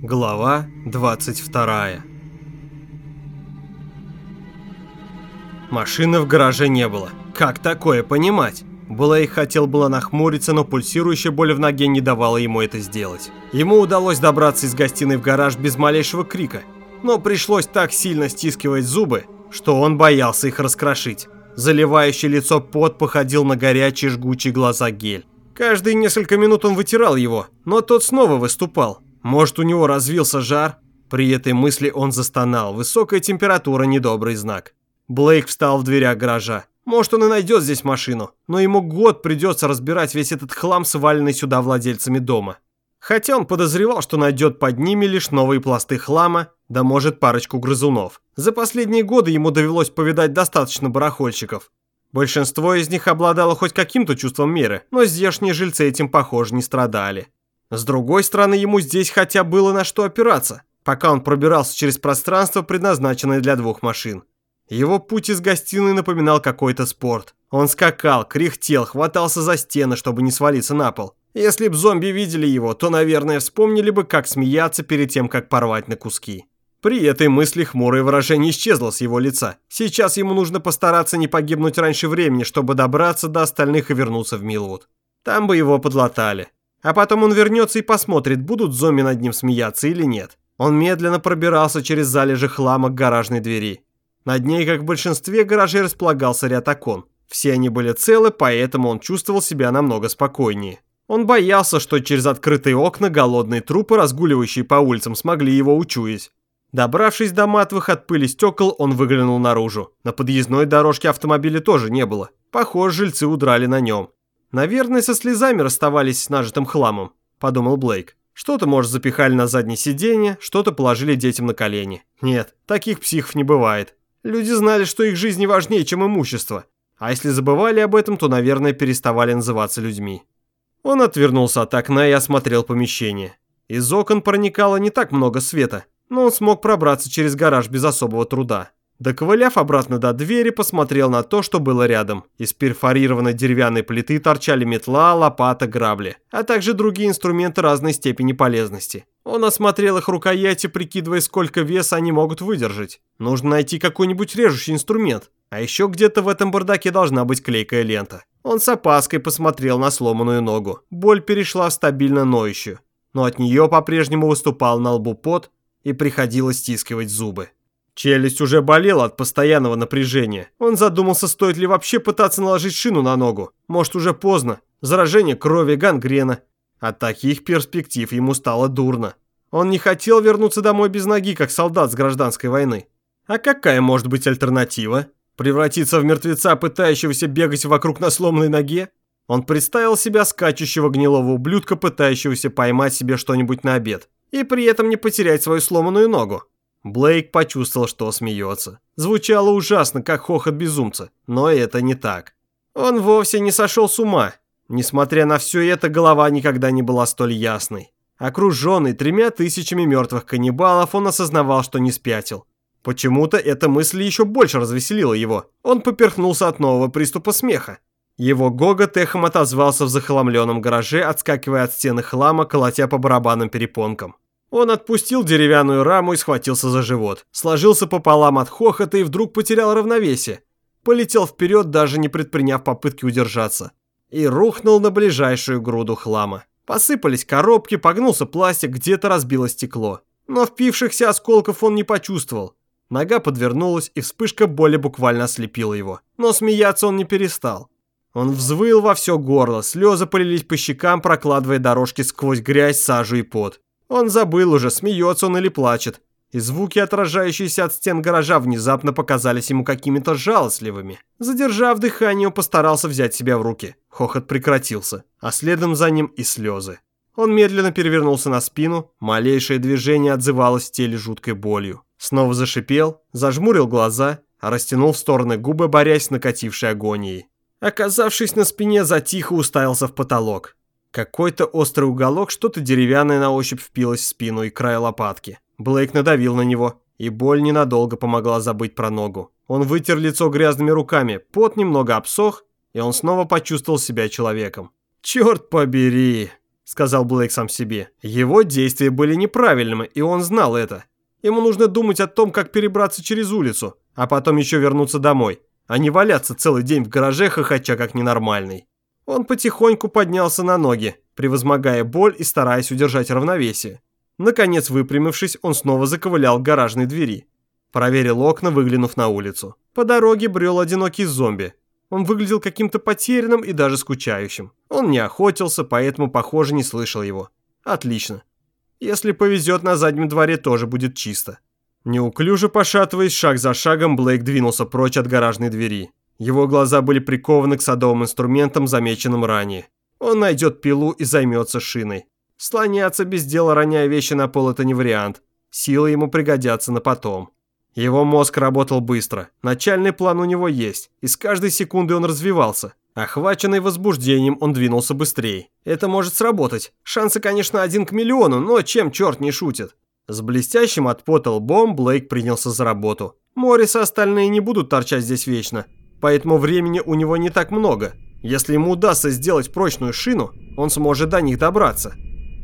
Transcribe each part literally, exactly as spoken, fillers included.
Глава двадцать вторая. Машины в гараже не было. Как такое понимать? Блейк хотел было нахмуриться, но пульсирующая боль в ноге не давала ему это сделать. Ему удалось добраться из гостиной в гараж без малейшего крика, но пришлось так сильно стискивать зубы, что он боялся их раскрошить. Заливающий лицо пот походил на горячие жгучие глаза гель. Каждые несколько минут он вытирал его, но тот снова выступал. Может, у него развился жар? При этой мысли он застонал. Высокая температура – недобрый знак. Блейк встал в дверях гаража. Может, он и найдет здесь машину, но ему год придется разбирать весь этот хлам, сваленный сюда владельцами дома. Хотя он подозревал, что найдет под ними лишь новые пласты хлама, да может парочку грызунов. За последние годы ему довелось повидать достаточно барахольщиков. Большинство из них обладало хоть каким-то чувством меры, но здешние жильцы этим, похоже, не страдали. С другой стороны, ему здесь хотя было на что опираться, пока он пробирался через пространство, предназначенное для двух машин. Его путь из гостиной напоминал какой-то спорт. Он скакал, кряхтел, хватался за стены, чтобы не свалиться на пол. Если б зомби видели его, то, наверное, вспомнили бы, как смеяться перед тем, как порвать на куски. При этой мысли хмурое выражение исчезло с его лица. Сейчас ему нужно постараться не погибнуть раньше времени, чтобы добраться до остальных и вернуться в Милвуд. Там бы его подлатали. А потом он вернется и посмотрит, будут зомби над ним смеяться или нет. Он медленно пробирался через залежи хлама к гаражной двери. Над ней, как в большинстве гаражей, располагался ряд окон. Все они были целы, поэтому он чувствовал себя намного спокойнее. Он боялся, что через открытые окна голодные трупы, разгуливающие по улицам, смогли его учуять. Добравшись до матовых от пыли стекол, он выглянул наружу. На подъездной дорожке автомобиля тоже не было. Похоже, жильцы удрали на нем. «Наверное, со слезами расставались с нажитым хламом», – подумал Блейк. «Что-то, может, запихали на заднее сиденье, что-то положили детям на колени. Нет, таких психов не бывает. Люди знали, что их жизнь важнее, чем имущество. А если забывали об этом, то, наверное, переставали называться людьми». Он отвернулся от окна и осмотрел помещение. Из окон проникало не так много света, но он смог пробраться через гараж без особого труда. Доковыляв обратно до двери, посмотрел на то, что было рядом. Из перфорированной деревянной плиты торчали метла, лопата, грабли, а также другие инструменты разной степени полезности. Он осмотрел их рукояти, прикидывая, сколько веса они могут выдержать. Нужно найти какой-нибудь режущий инструмент. А еще где-то в этом бардаке должна быть клейкая лента. Он с опаской посмотрел на сломанную ногу. Боль перешла в стабильно ноющую. Но от нее по-прежнему выступал на лбу пот и приходилось стискивать зубы. Челюсть уже болела от постоянного напряжения. Он задумался, стоит ли вообще пытаться наложить шину на ногу. Может, уже поздно. Заражение крови, гангрена. От таких перспектив ему стало дурно. Он не хотел вернуться домой без ноги, как солдат с гражданской войны. А какая может быть альтернатива? Превратиться в мертвеца, пытающегося бегать вокруг на сломанной ноге? Он представил себя скачущего гнилого ублюдка, пытающегося поймать себе что-нибудь на обед. И при этом не потерять свою сломанную ногу. Блейк почувствовал, что смеется. Звучало ужасно, как хохот безумца, но это не так. Он вовсе не сошел с ума. Несмотря на все это, голова никогда не была столь ясной. Окруженный тремя тысячами мертвых каннибалов, он осознавал, что не спятил. Почему-то эта мысль еще больше развеселила его. Он поперхнулся от нового приступа смеха. Его гогот эхом отозвался в захламленном гараже, отскакивая от стены хлама, колотя по барабанным перепонкам. Он отпустил деревянную раму и схватился за живот. Сложился пополам от хохота и вдруг потерял равновесие. Полетел вперед, даже не предприняв попытки удержаться. И рухнул на ближайшую груду хлама. Посыпались коробки, погнулся пластик, где-то разбилось стекло. Но впившихся осколков он не почувствовал. Нога подвернулась, и вспышка боли буквально ослепила его. Но смеяться он не перестал. Он взвыл во все горло, слезы полились по щекам, прокладывая дорожки сквозь грязь, сажу и пот. Он забыл уже, смеется он или плачет. И звуки, отражающиеся от стен гаража, внезапно показались ему какими-то жалостливыми. Задержав дыхание, он постарался взять себя в руки. Хохот прекратился, а следом за ним и слезы. Он медленно перевернулся на спину, малейшее движение отзывалось в теле жуткой болью. Снова зашипел, зажмурил глаза, растянул в стороны губы, борясь с накатившей агонией. Оказавшись на спине, затихо уставился в потолок. Какой-то острый уголок, что-то деревянное на ощупь впилось в спину и край лопатки. Блейк надавил на него, и боль ненадолго помогла забыть про ногу. Он вытер лицо грязными руками, пот немного обсох, и он снова почувствовал себя человеком. «Черт побери!» сказал Блейк сам себе. Его действия были неправильными, и он знал это. Ему нужно думать о том, как перебраться через улицу, а потом еще вернуться домой, а не валяться целый день в гараже, хохоча как ненормальный. Он потихоньку поднялся на ноги, превозмогая боль и стараясь удержать равновесие. Наконец, выпрямившись, он снова заковылял к гаражной двери. Проверил окна, выглянув на улицу. По дороге брел одинокий зомби. Он выглядел каким-то потерянным и даже скучающим. Он не охотился, поэтому, похоже, не слышал его. Отлично. Если повезет, на заднем дворе тоже будет чисто. Неуклюже пошатываясь, шаг за шагом, Блейк двинулся прочь от гаражной двери. Его глаза были прикованы к садовым инструментам, замеченным ранее. Он найдет пилу и займется шиной. Слоняться без дела, роняя вещи на пол, это не вариант. Силы ему пригодятся на потом. Его мозг работал быстро. Начальный план у него есть, и с каждой секундой он развивался. Охваченный возбуждением, он двинулся быстрее. Это может сработать. Шансы, конечно, один к миллиону, но чем черт не шутит? С блестящим от пота лбом Блейк принялся за работу. Моррис и остальные не будут торчать здесь вечно, поэтому времени у него не так много. Если ему удастся сделать прочную шину, он сможет до них добраться.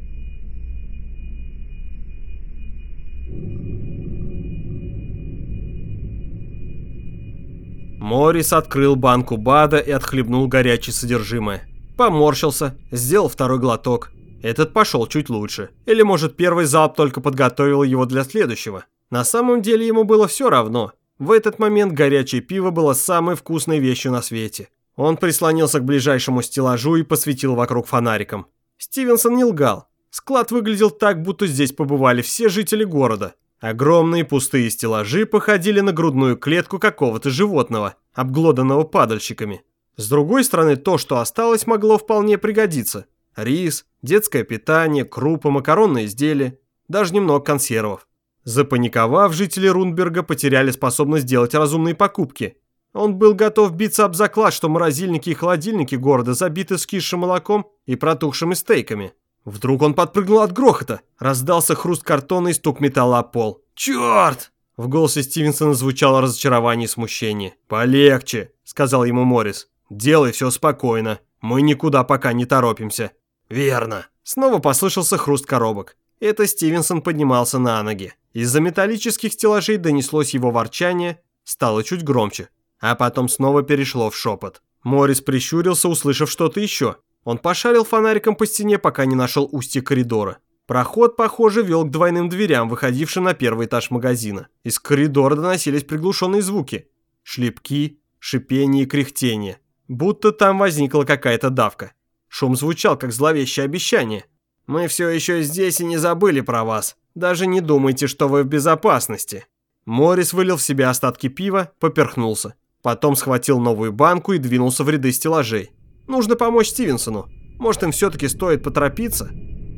Моррис открыл банку БАДа и отхлебнул горячее содержимое. Поморщился, сделал второй глоток. Этот пошел чуть лучше. Или, может, первый залп только подготовил его для следующего. На самом деле ему было все равно. В этот момент горячее пиво было самой вкусной вещью на свете. Он прислонился к ближайшему стеллажу и посветил вокруг фонариком. Стивенсон не лгал. Склад выглядел так, будто здесь побывали все жители города. Огромные пустые стеллажи походили на грудную клетку какого-то животного, обглоданного падальщиками. С другой стороны, то, что осталось, могло вполне пригодиться. Рис, детское питание, крупы, макаронные изделия, даже немного консервов. Запаниковав, жители Рунберга потеряли способность делать разумные покупки. Он был готов биться об заклад, что морозильники и холодильники города забиты скисшим молоком и протухшими стейками. Вдруг он подпрыгнул от грохота. Раздался хруст картона и стук металла о пол. «Черт!» В голосе Стивенсона звучало разочарование и смущение. «Полегче», — сказал ему Моррис. «Делай все спокойно. Мы никуда пока не торопимся». «Верно». Снова послышался хруст коробок. Это Стивенсон поднимался на ноги. Из-за металлических стеллажей донеслось его ворчание, стало чуть громче. А потом снова перешло в шепот. Моррис прищурился, услышав что-то еще. Он пошарил фонариком по стене, пока не нашел устье коридора. Проход, похоже, вел к двойным дверям, выходившим на первый этаж магазина. Из коридора доносились приглушенные звуки. Шлепки, шипение и кряхтение. Будто там возникла какая-то давка. Шум звучал, как зловещее обещание. «Мы все еще здесь и не забыли про вас. Даже не думайте, что вы в безопасности». Моррис вылил в себя остатки пива, поперхнулся. Потом схватил новую банку и двинулся в ряды стеллажей. Нужно помочь Стивенсону. Может, им все-таки стоит поторопиться?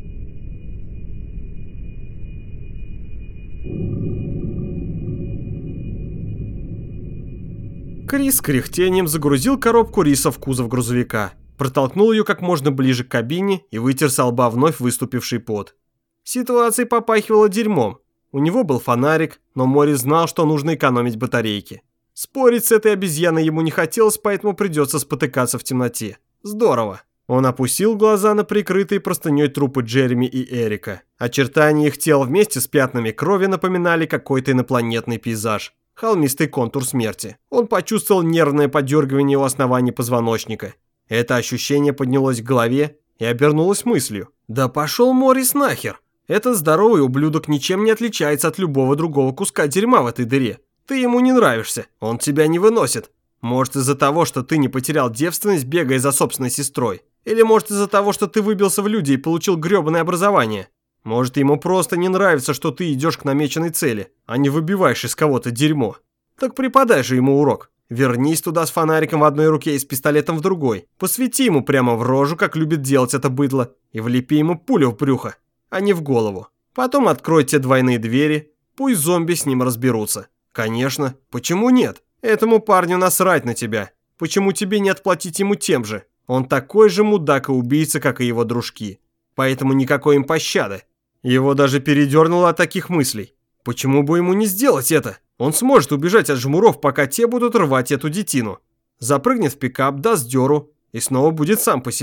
Крис с кряхтением загрузил коробку риса в кузов грузовика, протолкнул ее как можно ближе к кабине и вытер со лба вновь выступивший пот. Ситуация попахивала дерьмом. У него был фонарик, но Моррис знал, что нужно экономить батарейки. Спорить с этой обезьяной ему не хотелось, поэтому придется спотыкаться в темноте. Здорово. Он опустил глаза на прикрытые простыней трупы Джереми и Эрика. Очертания их тел вместе с пятнами крови напоминали какой-то инопланетный пейзаж. Холмистый контур смерти. Он почувствовал нервное подергивание у основания позвоночника. Это ощущение поднялось в голове и обернулось мыслью. «Да пошел Моррис нахер! Этот здоровый ублюдок ничем не отличается от любого другого куска дерьма в этой дыре. Ты ему не нравишься, он тебя не выносит. Может, из-за того, что ты не потерял девственность, бегая за собственной сестрой. Или может, из-за того, что ты выбился в люди и получил грёбаное образование. Может, ему просто не нравится, что ты идешь к намеченной цели, а не выбиваешь из кого-то дерьмо. Так преподай же ему урок. Вернись туда с фонариком в одной руке и с пистолетом в другой. Посвети ему прямо в рожу, как любит делать это быдло, и влепи ему пулю в брюхо, а не в голову. Потом открой те двойные двери, пусть зомби с ним разберутся. Конечно, почему нет? Этому парню насрать на тебя. Почему тебе не отплатить ему тем же? Он такой же мудак и убийца, как и его дружки. Поэтому никакой им пощады. Его даже передернуло от таких мыслей. Почему бы ему не сделать это? Он сможет убежать от жмуров, пока те будут рвать эту детину. Запрыгнет в пикап, даст дёру и снова будет сам по себе.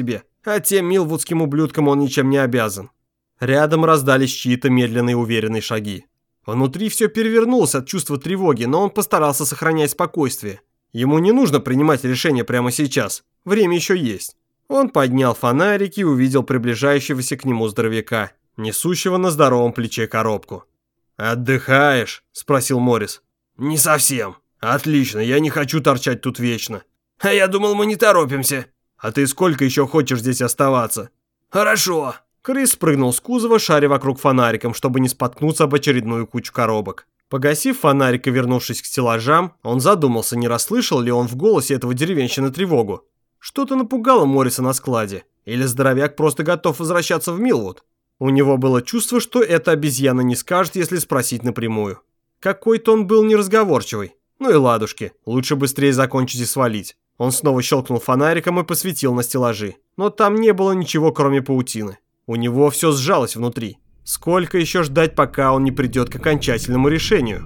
а тем милвудским ублюдкам он ничем не обязан. Рядом раздались чьи-то медленные уверенные шаги. Внутри все перевернулось от чувства тревоги, но он постарался сохранять спокойствие. Ему не нужно принимать решение прямо сейчас, время еще есть. Он поднял фонарик и увидел приближающегося к нему здоровяка, несущего на здоровом плече коробку. «Отдыхаешь?» – спросил Моррис. «Не совсем. Отлично, я не хочу торчать тут вечно». «А я думал, мы не торопимся». «А ты сколько еще хочешь здесь оставаться?» «Хорошо». Крис спрыгнул с кузова, шаря вокруг фонариком, чтобы не споткнуться об очередную кучу коробок. Погасив фонарик и вернувшись к стеллажам, он задумался, не расслышал ли он в голосе этого деревенщины тревогу. Что-то напугало Морриса на складе. Или здоровяк просто готов возвращаться в Милвуд. У него было чувство, что эта обезьяна не скажет, если спросить напрямую. Какой-то он был неразговорчивый. Ну и ладушки, лучше быстрее закончить и свалить. Он снова щелкнул фонариком и посветил на стеллажи. Но там не было ничего, кроме паутины. У него все сжалось внутри. Сколько еще ждать, пока он не придет к окончательному решению?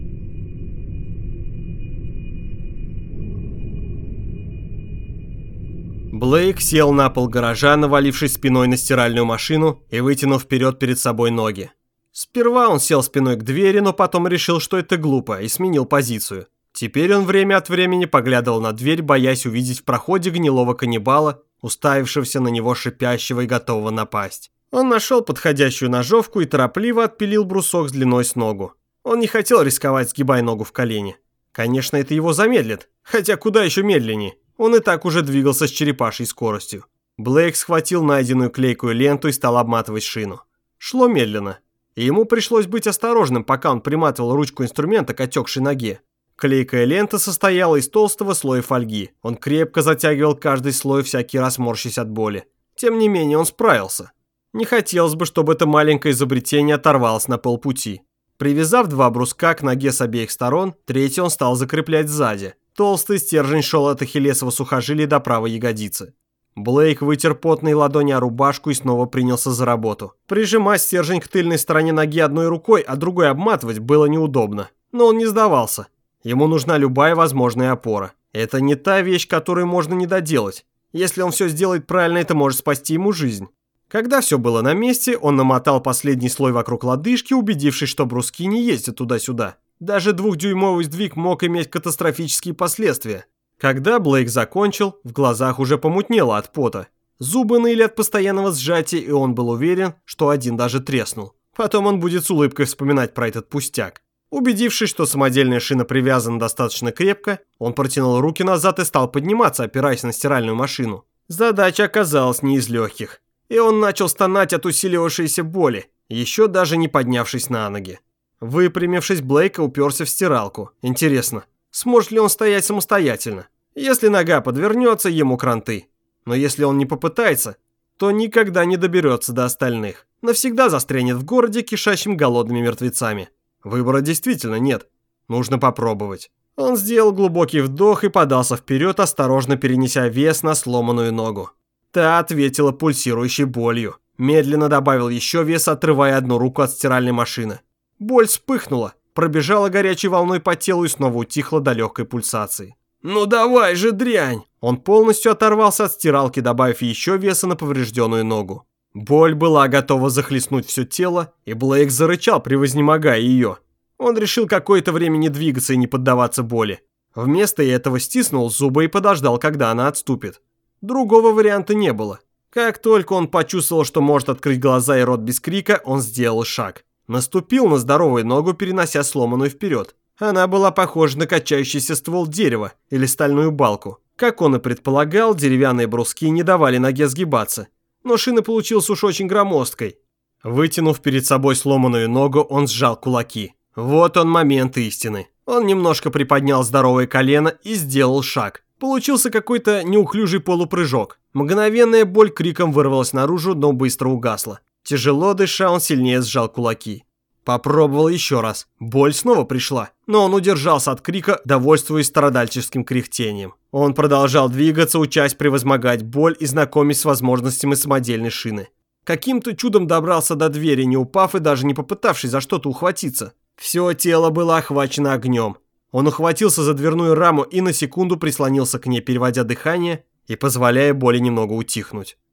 Блейк сел на пол гаража, навалившись спиной на стиральную машину и вытянув вперед перед собой ноги. Сперва он сел спиной к двери, но потом решил, что это глупо, и сменил позицию. Теперь он время от времени поглядывал на дверь, боясь увидеть в проходе гнилого каннибала, уставившегося на него шипящего и готового напасть. Он нашел подходящую ножовку и торопливо отпилил брусок с длиной с ногу. Он не хотел рисковать, сгибая ногу в колени. Конечно, это его замедлит, хотя куда еще медленнее. Он и так уже двигался с черепашьей скоростью. Блейк схватил найденную клейкую ленту и стал обматывать шину. Шло медленно, и ему пришлось быть осторожным, пока он приматывал ручку инструмента к отекшей ноге. Клейкая лента состояла из толстого слоя фольги. Он крепко затягивал каждый слой, всякий раз морщась от боли. Тем не менее, он справился. Не хотелось бы, чтобы это маленькое изобретение оторвалось на полпути. Привязав два бруска к ноге с обеих сторон, третий он стал закреплять сзади. Толстый стержень шел от ахиллесова сухожилия до правой ягодицы. Блейк вытер потные ладони о рубашку и снова принялся за работу. Прижимать стержень к тыльной стороне ноги одной рукой, а другой обматывать было неудобно. Но он не сдавался. Ему нужна любая возможная опора. Это не та вещь, которую можно не доделать. Если он все сделает правильно, это может спасти ему жизнь. Когда все было на месте, он намотал последний слой вокруг лодыжки, убедившись, что бруски не ездят туда-сюда. Даже двухдюймовый сдвиг мог иметь катастрофические последствия. Когда Блейк закончил, в глазах уже помутнело от пота. Зубы ныли от постоянного сжатия, и он был уверен, что один даже треснул. Потом он будет с улыбкой вспоминать про этот пустяк. Убедившись, что самодельная шина привязана достаточно крепко, он протянул руки назад и стал подниматься, опираясь на стиральную машину. Задача оказалась не из легких. И он начал стонать от усиливавшейся боли, еще даже не поднявшись на ноги. Выпрямившись, Блейк уперся в стиралку. Интересно, сможет ли он стоять самостоятельно? Если нога подвернется, ему кранты. Но если он не попытается, то никогда не доберется до остальных. Навсегда застрянет в городе, кишащим голодными мертвецами. Выбора действительно нет. Нужно попробовать. Он сделал глубокий вдох и подался вперед, осторожно перенеся вес на сломанную ногу. Та ответила пульсирующей болью. Медленно добавил еще вес, отрывая одну руку от стиральной машины. Боль вспыхнула, пробежала горячей волной по телу и снова утихла до легкой пульсации. «Ну давай же, дрянь!» Он полностью оторвался от стиралки, добавив еще веса на поврежденную ногу. Боль была готова захлестнуть все тело, и Блейк зарычал, превознемогая ее. Он решил какое-то время не двигаться и не поддаваться боли. Вместо этого стиснул зубы и подождал, когда она отступит. Другого варианта не было. Как только он почувствовал, что может открыть глаза и рот без крика, он сделал шаг. Наступил на здоровую ногу, перенося сломанную вперед. Она была похожа на качающийся ствол дерева или стальную балку. Как он и предполагал, деревянные бруски не давали ноге сгибаться. Но шина получилась уж очень громоздкой. Вытянув перед собой сломанную ногу, он сжал кулаки. Вот он момент истины. Он немножко приподнял здоровое колено и сделал шаг. Получился какой-то неуклюжий полупрыжок. Мгновенная боль криком вырвалась наружу, но быстро угасла. Тяжело дыша, он сильнее сжал кулаки. Попробовал еще раз. Боль снова пришла, но он удержался от крика, довольствуясь страдальческим кряхтением. Он продолжал двигаться, учась превозмогать боль и знакомясь с возможностями самодельной шины. Каким-то чудом добрался до двери, не упав и даже не попытавшись за что-то ухватиться. Все тело было охвачено огнем. Он ухватился за дверную раму и на секунду прислонился к ней, переводя дыхание и позволяя боли немного утихнуть.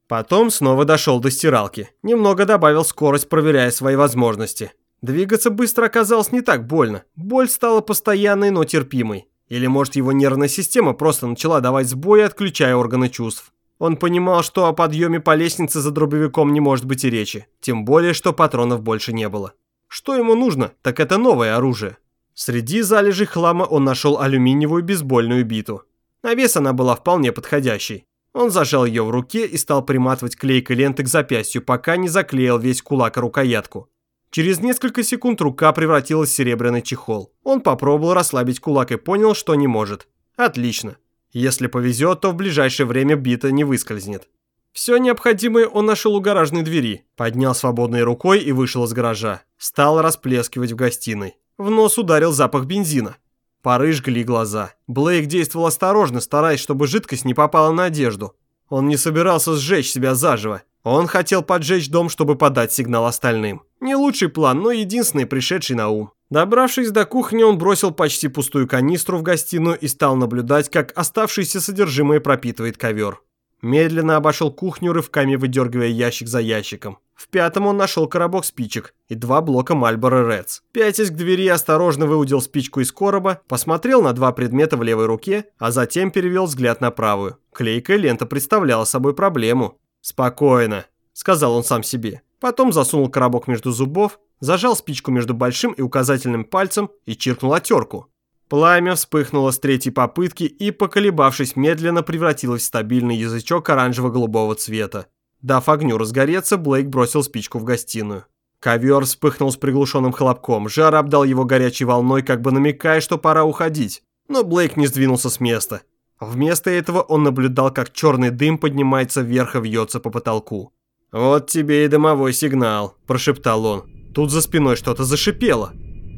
Потом снова дошел до стиралки. Немного добавил скорость, проверяя свои возможности. Двигаться быстро оказалось не так больно. Боль стала постоянной, но терпимой. Или, может, его нервная система просто начала давать сбои, отключая органы чувств. Он понимал, что о подъеме по лестнице за дробовиком не может быть и речи. Тем более, что патронов больше не было. Что ему нужно, так это новое оружие. Среди залежей хлама он нашел алюминиевую бейсбольную биту. На вес она была вполне подходящей. Он зажал ее в руке и стал приматывать клейкой ленты к запястью, пока не заклеил весь кулак и рукоятку. Через несколько секунд рука превратилась в серебряный чехол. Он попробовал расслабить кулак и понял, что не может. Отлично. Если повезет, то в ближайшее время бита не выскользнет. Все необходимое он нашел у гаражной двери. Поднял свободной рукой и вышел из гаража. Стал расплескивать в гостиной. В нос ударил запах бензина. Пары жгли глаза. Блейк действовал осторожно, стараясь, чтобы жидкость не попала на одежду. Он не собирался сжечь себя заживо. Он хотел поджечь дом, чтобы подать сигнал остальным. Не лучший план, но единственный пришедший на ум. Добравшись до кухни, он бросил почти пустую канистру в гостиную и стал наблюдать, как оставшееся содержимое пропитывает ковер. Медленно обошел кухню, рывками выдергивая ящик за ящиком. В пятом он нашел коробок спичек и два блока Marlboro Reds. Пятясь к двери, осторожно выудил спичку из короба, посмотрел на два предмета в левой руке, а затем перевел взгляд на правую. Клейкая лента представляла собой проблему. «Спокойно», — сказал он сам себе. Потом засунул коробок между зубов, зажал спичку между большим и указательным пальцем и чиркнул оттерку. Пламя вспыхнуло с третьей попытки и, поколебавшись, медленно превратилось в стабильный язычок оранжево-голубого цвета. Дав огню разгореться, Блейк бросил спичку в гостиную. Ковер вспыхнул с приглушенным хлопком, жар обдал его горячей волной, как бы намекая, что пора уходить. Но Блейк не сдвинулся с места. Вместо этого он наблюдал, как черный дым поднимается вверх и вьется по потолку. «Вот тебе и дымовой сигнал», – прошептал он. Тут за спиной что-то зашипело.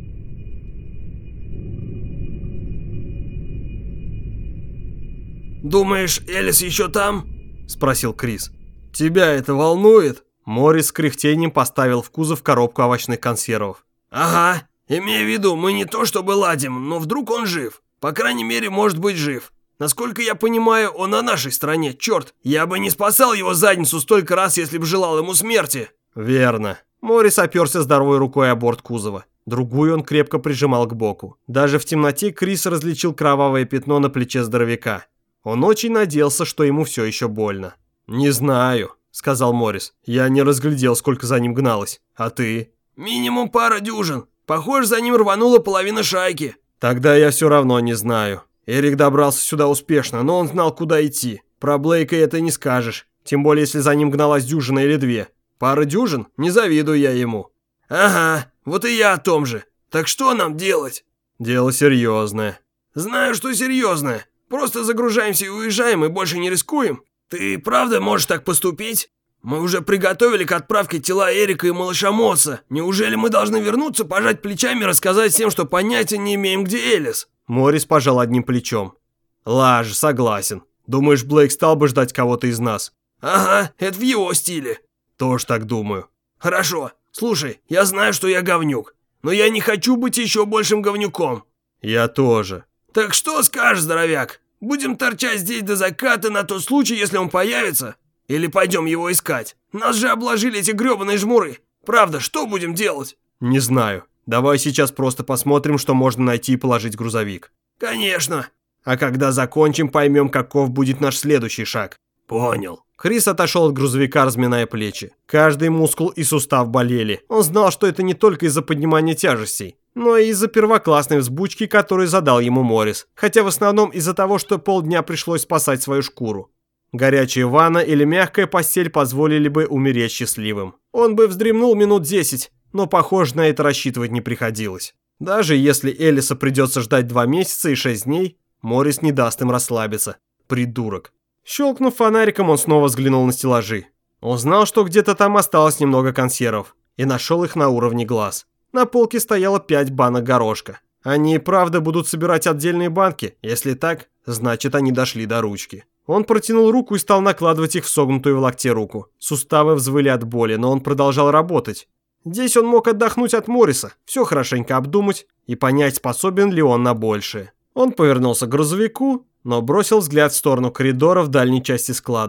«Думаешь, Элис еще там?» – спросил Крис. «Тебя это волнует?» Моррис с кряхтением поставил в кузов коробку овощных консервов. «Ага, имея в виду, мы не то чтобы ладим, но вдруг он жив. По крайней мере, может быть жив. Насколько я понимаю, он на нашей стороне, черт. Я бы не спасал его задницу столько раз, если бы желал ему смерти». «Верно». Моррис оперся здоровой рукой о борт кузова. Другую он крепко прижимал к боку. Даже в темноте Крис различил кровавое пятно на плече здоровяка. Он очень надеялся, что ему все еще больно. «Не знаю», — сказал Моррис. «Я не разглядел, сколько за ним гналось. А ты?» «Минимум пара дюжин. Похоже, за ним рванула половина шайки». «Тогда я все равно не знаю. Эрик добрался сюда успешно, но он знал, куда идти. Про Блейка это не скажешь. Тем более, если за ним гналась дюжина или две. Пара дюжин? Не завидую я ему». «Ага, вот и я о том же. Так что нам делать?» «Дело серьезное». «Знаю, что серьезное. Просто загружаемся и уезжаем, и больше не рискуем. Ты правда можешь так поступить? Мы уже приготовили к отправке тела Эрика и малыша Мосса. Неужели мы должны вернуться, пожать плечами и рассказать всем, что понятия не имеем, где Элис?» Моррис пожал одним плечом. «Лажа, согласен. Думаешь, Блейк стал бы ждать кого-то из нас?» «Ага, это в его стиле». «Тоже так думаю». «Хорошо. Слушай, я знаю, что я говнюк, но я не хочу быть еще большим говнюком». «Я тоже». «Так что скажешь, здоровяк? Будем торчать здесь до заката на тот случай, если он появится? Или пойдем его искать? Нас же обложили эти гребаные жмуры. Правда, что будем делать?» «Не знаю. Давай сейчас просто посмотрим, что можно найти и положить в грузовик». «Конечно». «А когда закончим, поймем, каков будет наш следующий шаг». «Понял». Крис отошел от грузовика, разминая плечи. Каждый мускул и сустав болели. Он знал, что это не только из-за поднимания тяжестей, но и из-за первоклассной взбучки, которую задал ему Моррис. Хотя в основном из-за того, что полдня пришлось спасать свою шкуру. Горячая ванна или мягкая постель позволили бы умереть счастливым. Он бы вздремнул минут десять, но, похоже, на это рассчитывать не приходилось. Даже если Элиса придется ждать два месяца и шесть дней, Моррис не даст им расслабиться. Придурок. Щелкнув фонариком, он снова взглянул на стеллажи. Он знал, что где-то там осталось немного консервов, и нашел их на уровне глаз. На полке стояло пять банок горошка. Они и правда будут собирать отдельные банки. Если так, значит, они дошли до ручки. Он протянул руку и стал накладывать их в согнутую в локте руку. Суставы взвыли от боли, но он продолжал работать. Здесь он мог отдохнуть от Морриса, все хорошенько обдумать и понять, способен ли он на большее. Он повернулся к грузовику, но бросил взгляд в сторону коридора в дальней части склада.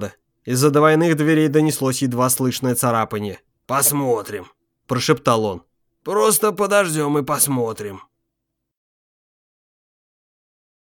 Из-за двойных дверей донеслось едва слышное царапанье. «Посмотрим», – прошептал он. «Просто подождем и посмотрим».